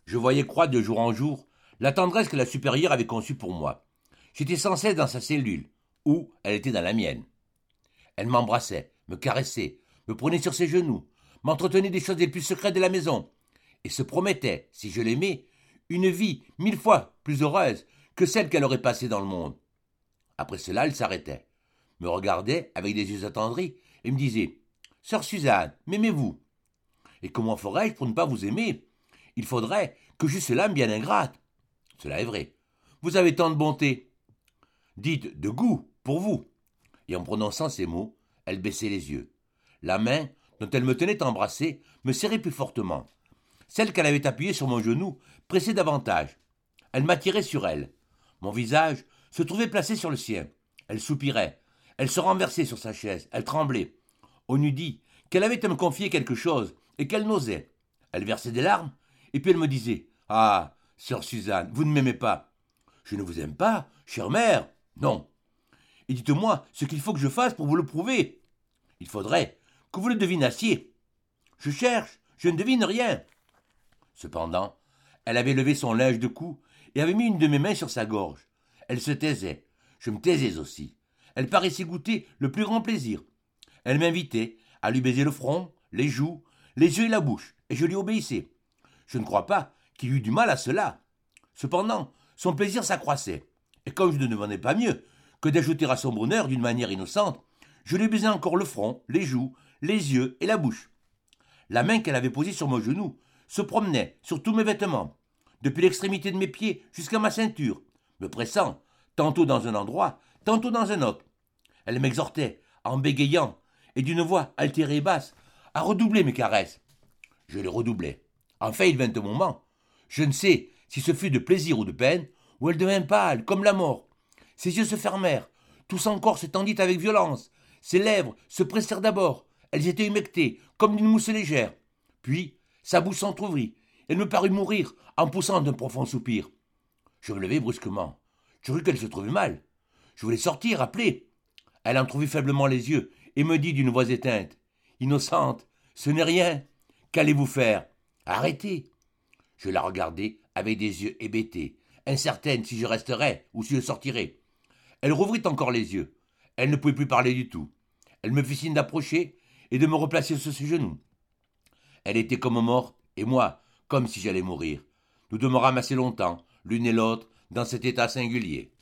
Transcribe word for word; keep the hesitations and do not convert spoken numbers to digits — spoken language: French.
Je voyais croître de jour en jour la tendresse que la supérieure avait conçue pour moi. J'étais sans cesse dans sa cellule, ou elle était dans la mienne. Elle m'embrassait, me caressait, me prenait sur ses genoux, m'entretenait des choses les plus secrètes de la maison, et se promettait, si je l'aimais, une vie mille fois plus heureuse que celle qu'elle aurait passée dans le monde. Après cela, elle s'arrêtait, me regardait avec des yeux attendris, et me disait « Sœur Suzanne, m'aimez-vous » Et comment ferais-je pour ne pas vous aimer? Il faudrait que j'eusse l'âme bien ingrate. Cela est vrai. Vous avez tant de bonté. Dites de goût pour vous. Et en prononçant ces mots, elle baissait les yeux. La main, dont elle me tenait embrassée, me serrait plus fortement. Celle qu'elle avait appuyée sur mon genou pressait davantage. Elle m'attirait sur elle. Mon visage se trouvait placé sur le sien. Elle soupirait. Elle se renversait sur sa chaise. Elle tremblait. On eût dit qu'elle avait à me confier quelque chose et qu'elle n'osait. Elle versait des larmes, et puis elle me disait « Ah, sœur Suzanne, vous ne m'aimez pas. »« Je ne vous aime pas, chère mère. »« Non. » »« Et dites-moi ce qu'il faut que je fasse pour vous le prouver. »« Il faudrait que vous le devinassiez. »« Je cherche, je ne devine rien. » Cependant, elle avait levé son linge de cou et avait mis une de mes mains sur sa gorge. Elle se taisait. Je me taisais aussi. Elle paraissait goûter le plus grand plaisir. Elle m'invitait à lui baiser le front, les joues, les yeux et la bouche, et je lui obéissais. Je ne crois pas qu'il eût du mal à cela. Cependant, son plaisir s'accroissait, et comme je ne demandais pas mieux que d'ajouter à son bonheur d'une manière innocente, je lui baisais encore le front, les joues, les yeux et la bouche. La main qu'elle avait posée sur mon genou se promenait sur tous mes vêtements, depuis l'extrémité de mes pieds jusqu'à ma ceinture, me pressant, tantôt dans un endroit, tantôt dans un autre. Elle m'exhortait, en bégayant, et d'une voix altérée et basse, à redoubler mes caresses. Je les redoublais. Enfin, il vint un moment, je ne sais si ce fut de plaisir ou de peine, où elle devint pâle, comme la mort. Ses yeux se fermèrent, tout son corps se tendit avec violence, ses lèvres se pressèrent d'abord, elles étaient humectées, comme d'une mousse légère. Puis, sa bouche s'entr'ouvrit, elle me parut mourir, en poussant un profond soupir. Je me levai brusquement. Je crus qu'elle se trouvait mal. Je voulais sortir, appeler. Elle entrouvrit faiblement les yeux, et me dit d'une voix éteinte « Innocente, ce n'est rien. Qu'allez-vous faire? Arrêtez !» Je la regardai avec des yeux hébétés, incertaine si je resterais ou si je sortirais. Elle rouvrit encore les yeux. Elle ne pouvait plus parler du tout. Elle me fit signe d'approcher et de me replacer sur ses genoux. Elle était comme morte, et moi, comme si j'allais mourir. Nous demeurâmes assez longtemps, l'une et l'autre, dans cet état singulier.